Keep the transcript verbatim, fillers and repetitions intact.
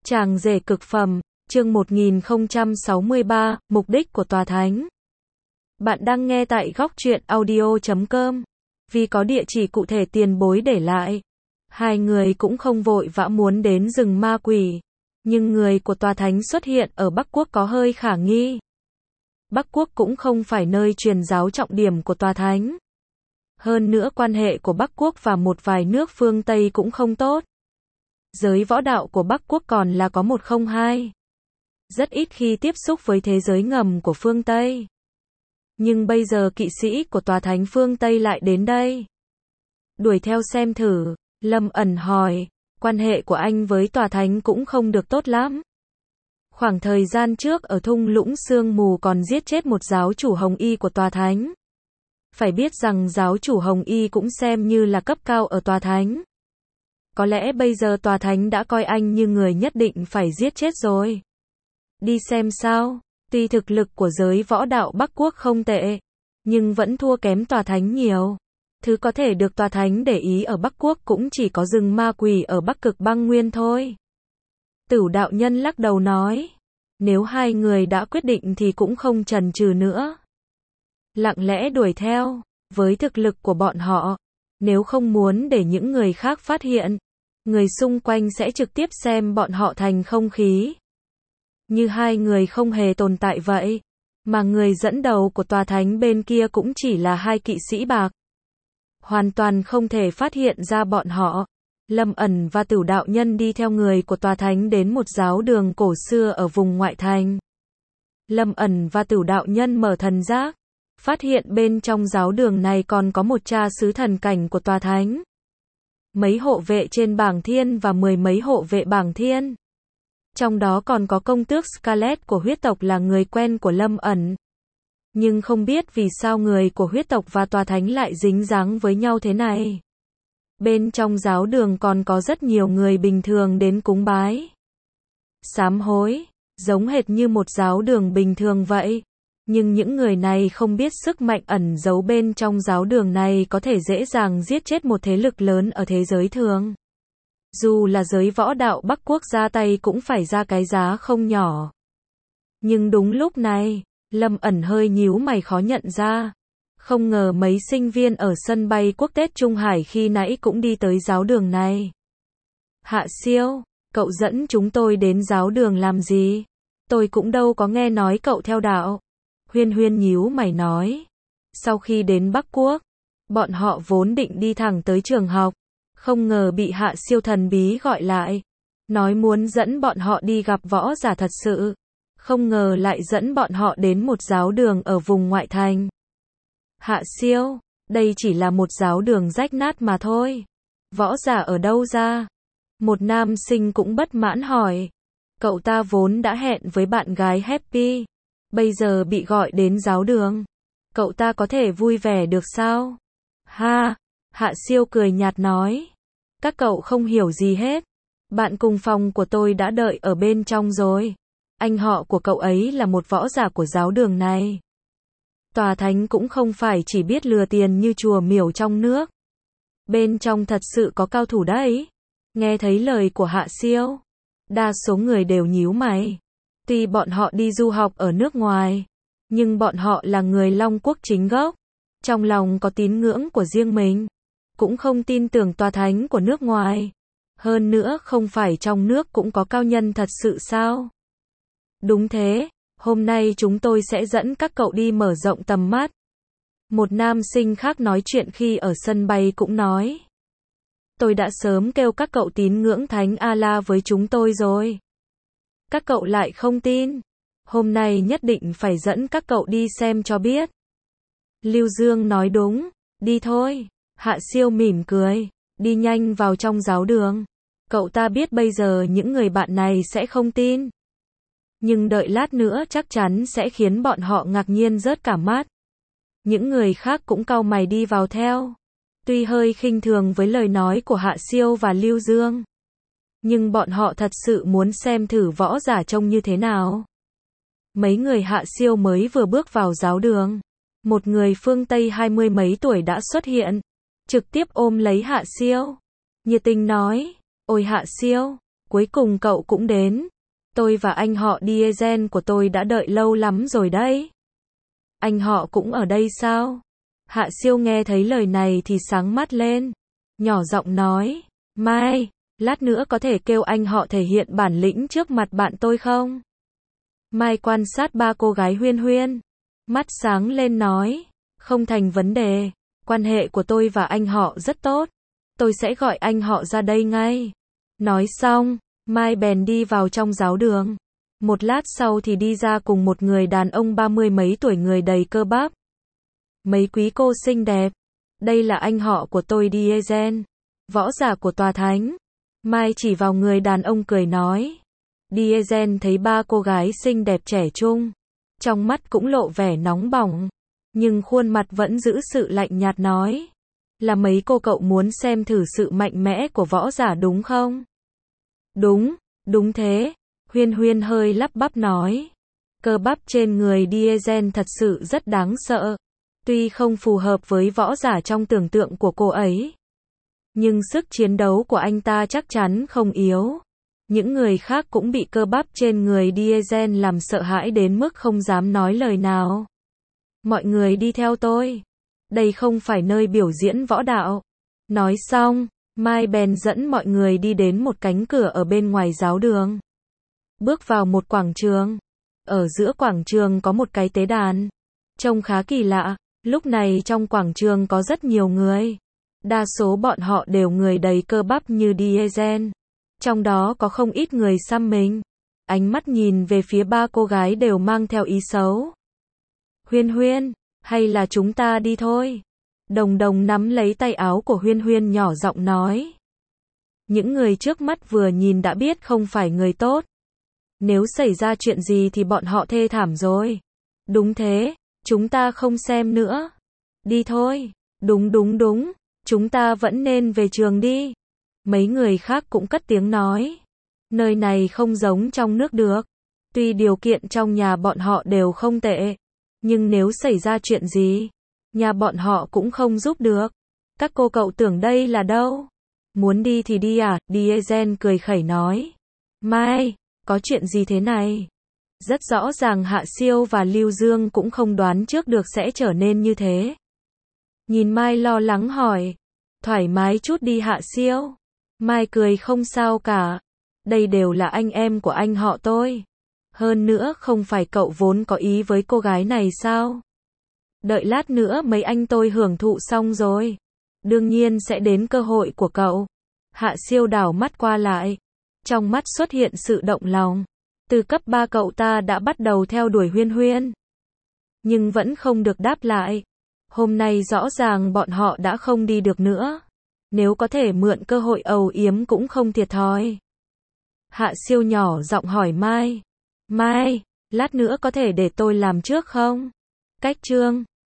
Chàng rể cực phẩm, chương một nghìn không trăm sáu mươi ba, mục đích của tòa thánh. Bạn đang nghe tại góc truyện audio chấm com. Vì có địa chỉ cụ thể tiền bối để lại, hai người cũng không vội vã muốn đến rừng ma quỷ. Nhưng người của tòa thánh xuất hiện ở Bắc Quốc có hơi khả nghi. Bắc Quốc cũng không phải nơi truyền giáo trọng điểm của tòa thánh. Hơn nữa quan hệ của Bắc Quốc và một vài nước phương Tây cũng không tốt. Giới võ đạo của Bắc Quốc còn là có một không hai. Rất ít khi tiếp xúc với thế giới ngầm của phương Tây. Nhưng bây giờ kỵ sĩ của tòa thánh phương Tây lại đến đây. Đuổi theo xem thử, Lâm ẩn hỏi, quan hệ của anh với tòa thánh cũng không được tốt lắm. Khoảng thời gian trước ở thung lũng sương mù còn giết chết một giáo chủ Hồng Y của tòa thánh. Phải biết rằng giáo chủ Hồng Y cũng xem như là cấp cao ở tòa thánh. Có lẽ bây giờ tòa thánh đã coi anh như người nhất định phải giết chết rồi. Đi xem sao, tuy thực lực của giới võ đạo Bắc Quốc không tệ, nhưng vẫn thua kém tòa thánh nhiều. Thứ có thể được tòa thánh để ý ở Bắc Quốc cũng chỉ có rừng ma quỷ ở Bắc Cực Băng Nguyên thôi. Tửu đạo nhân lắc đầu nói, nếu hai người đã quyết định thì cũng không chần chừ nữa. Lặng lẽ đuổi theo, với thực lực của bọn họ, nếu không muốn để những người khác phát hiện, người xung quanh sẽ trực tiếp xem bọn họ thành không khí. Như hai người không hề tồn tại vậy, mà người dẫn đầu của tòa thánh bên kia cũng chỉ là hai kỵ sĩ bạc. Hoàn toàn không thể phát hiện ra bọn họ. Lâm ẩn và Tửu đạo nhân đi theo người của tòa thánh đến một giáo đường cổ xưa ở vùng ngoại thành. Lâm ẩn và Tửu đạo nhân mở thần giác, phát hiện bên trong giáo đường này còn có một cha xứ thần cảnh của tòa thánh. Mấy hộ vệ trên bảng thiên và mười mấy hộ vệ bảng thiên. Trong đó còn có công tước Scarlet của huyết tộc là người quen của Lâm ẩn. Nhưng không biết vì sao người của huyết tộc và tòa thánh lại dính dáng với nhau thế này. Bên trong giáo đường còn có rất nhiều người bình thường đến cúng bái. Sám hối, giống hệt như một giáo đường bình thường vậy. Nhưng những người này không biết sức mạnh ẩn giấu bên trong giáo đường này có thể dễ dàng giết chết một thế lực lớn ở thế giới thường. Dù là giới võ đạo Bắc Quốc ra tay cũng phải ra cái giá không nhỏ. Nhưng đúng lúc này, Lâm ẩn hơi nhíu mày khó nhận ra. Không ngờ mấy sinh viên ở sân bay quốc tế Trung Hải khi nãy cũng đi tới giáo đường này. Hạ Siêu, cậu dẫn chúng tôi đến giáo đường làm gì? Tôi cũng đâu có nghe nói cậu theo đạo. Huyên Huyên nhíu mày nói. Sau khi đến Bắc Quốc, bọn họ vốn định đi thẳng tới trường học. Không ngờ bị Hạ Siêu thần bí gọi lại. Nói muốn dẫn bọn họ đi gặp võ giả thật sự. Không ngờ lại dẫn bọn họ đến một giáo đường ở vùng ngoại thành. Hạ Siêu, đây chỉ là một giáo đường rách nát mà thôi. Võ giả ở đâu ra? Một nam sinh cũng bất mãn hỏi. Cậu ta vốn đã hẹn với bạn gái Happy. Bây giờ bị gọi đến giáo đường. Cậu ta có thể vui vẻ được sao? Ha! Hạ Siêu cười nhạt nói. Các cậu không hiểu gì hết. Bạn cùng phòng của tôi đã đợi ở bên trong rồi. Anh họ của cậu ấy là một võ giả của giáo đường này. Tòa thánh cũng không phải chỉ biết lừa tiền như chùa miểu trong nước. Bên trong thật sự có cao thủ đấy. Nghe thấy lời của Hạ Siêu, đa số người đều nhíu mày. Tuy bọn họ đi du học ở nước ngoài, nhưng bọn họ là người Long Quốc chính gốc. Trong lòng có tín ngưỡng của riêng mình. Cũng không tin tưởng tòa thánh của nước ngoài. Hơn nữa không phải trong nước cũng có cao nhân thật sự sao? Đúng thế, hôm nay chúng tôi sẽ dẫn các cậu đi mở rộng tầm mắt. Một nam sinh khác nói chuyện khi ở sân bay cũng nói. Tôi đã sớm kêu các cậu tín ngưỡng Thánh A-la với chúng tôi rồi. Các cậu lại không tin. Hôm nay nhất định phải dẫn các cậu đi xem cho biết. Lưu Dương nói đúng, đi thôi. Hạ Siêu mỉm cười, đi nhanh vào trong giáo đường. Cậu ta biết bây giờ những người bạn này sẽ không tin. Nhưng đợi lát nữa chắc chắn sẽ khiến bọn họ ngạc nhiên rớt cả mắt. Những người khác cũng cau mày đi vào theo. Tuy hơi khinh thường với lời nói của Hạ Siêu và Lưu Dương. Nhưng bọn họ thật sự muốn xem thử võ giả trông như thế nào. Mấy người Hạ Siêu mới vừa bước vào giáo đường. Một người phương Tây hai mươi mấy tuổi đã xuất hiện. Trực tiếp ôm lấy Hạ Siêu. Nhiệt tình nói, ôi Hạ Siêu, Cuối cùng cậu cũng đến. Tôi và anh họ Diesel của tôi đã đợi lâu lắm rồi đấy. Anh họ cũng ở đây sao? Hạ Siêu nghe thấy lời này thì sáng mắt lên. Nhỏ giọng nói, Mai, lát nữa có thể kêu anh họ thể hiện bản lĩnh trước mặt bạn tôi không? Mai quan sát ba cô gái Huyên Huyên. Mắt sáng lên nói, không thành vấn đề. Quan hệ của tôi và anh họ rất tốt. Tôi sẽ gọi anh họ ra đây ngay. Nói xong, Mai bèn đi vào trong giáo đường. Một lát sau thì đi ra cùng một người đàn ông ba mươi mấy tuổi, người đầy cơ bắp. Mấy quý cô xinh đẹp. Đây là anh họ của tôi Diesel, võ giả của tòa thánh. Mai chỉ vào người đàn ông cười nói. Diesel thấy ba cô gái xinh đẹp trẻ trung. Trong mắt cũng lộ vẻ nóng bỏng. Nhưng khuôn mặt vẫn giữ sự lạnh nhạt nói. Là mấy cô cậu muốn xem thử sự mạnh mẽ của võ giả đúng không? Đúng, đúng thế. Huyên Huyên hơi lắp bắp nói. Cơ bắp trên người Diesel thật sự rất đáng sợ. Tuy không phù hợp với võ giả trong tưởng tượng của cô ấy, nhưng sức chiến đấu của anh ta chắc chắn không yếu. Những người khác cũng bị cơ bắp trên người Diesel làm sợ hãi đến mức không dám nói lời nào. Mọi người đi theo tôi. Đây không phải nơi biểu diễn võ đạo. Nói xong, Mai bèn dẫn mọi người đi đến một cánh cửa ở bên ngoài giáo đường. Bước vào một quảng trường. Ở giữa quảng trường có một cái tế đàn. Trông khá kỳ lạ. Lúc này trong quảng trường có rất nhiều người. Đa số bọn họ đều người đầy cơ bắp như Diesel. Trong đó có không ít người xăm mình. Ánh mắt nhìn về phía ba cô gái đều mang theo ý xấu. Huyên Huyên, hay là chúng ta đi thôi? Đồng Đồng nắm lấy tay áo của Huyên Huyên nhỏ giọng nói. Những người trước mắt vừa nhìn đã biết không phải người tốt. Nếu xảy ra chuyện gì thì bọn họ thê thảm rồi. Đúng thế, chúng ta không xem nữa. Đi thôi. Đúng đúng đúng, chúng ta vẫn nên về trường đi. Mấy người khác cũng cất tiếng nói. Nơi này không giống trong nước được. Tuy điều kiện trong nhà bọn họ đều không tệ, nhưng nếu xảy ra chuyện gì, nhà bọn họ cũng không giúp được. Các cô cậu tưởng đây là đâu? Muốn đi thì đi à? Diesel cười khẩy nói. Mai, có chuyện gì thế này? Rất rõ ràng Hạ Siêu và Lưu Dương cũng không đoán trước được sẽ trở nên như thế. Nhìn Mai lo lắng hỏi. Thoải mái chút đi Hạ Siêu. Mai cười không sao cả. Đây đều là anh em của anh họ tôi. Hơn nữa không phải cậu vốn có ý với cô gái này sao? Đợi lát nữa mấy anh tôi hưởng thụ xong rồi, đương nhiên sẽ đến cơ hội của cậu. Hạ Siêu đảo mắt qua lại. Trong mắt xuất hiện sự động lòng. Từ cấp ba cậu ta đã bắt đầu theo đuổi Huyên Huyên, nhưng vẫn không được đáp lại. Hôm nay rõ ràng bọn họ đã không đi được nữa. Nếu có thể mượn cơ hội âu yếm cũng không thiệt thòi. Hạ Siêu nhỏ giọng hỏi Mai. Mai, lát nữa có thể để tôi làm trước không? Cách chương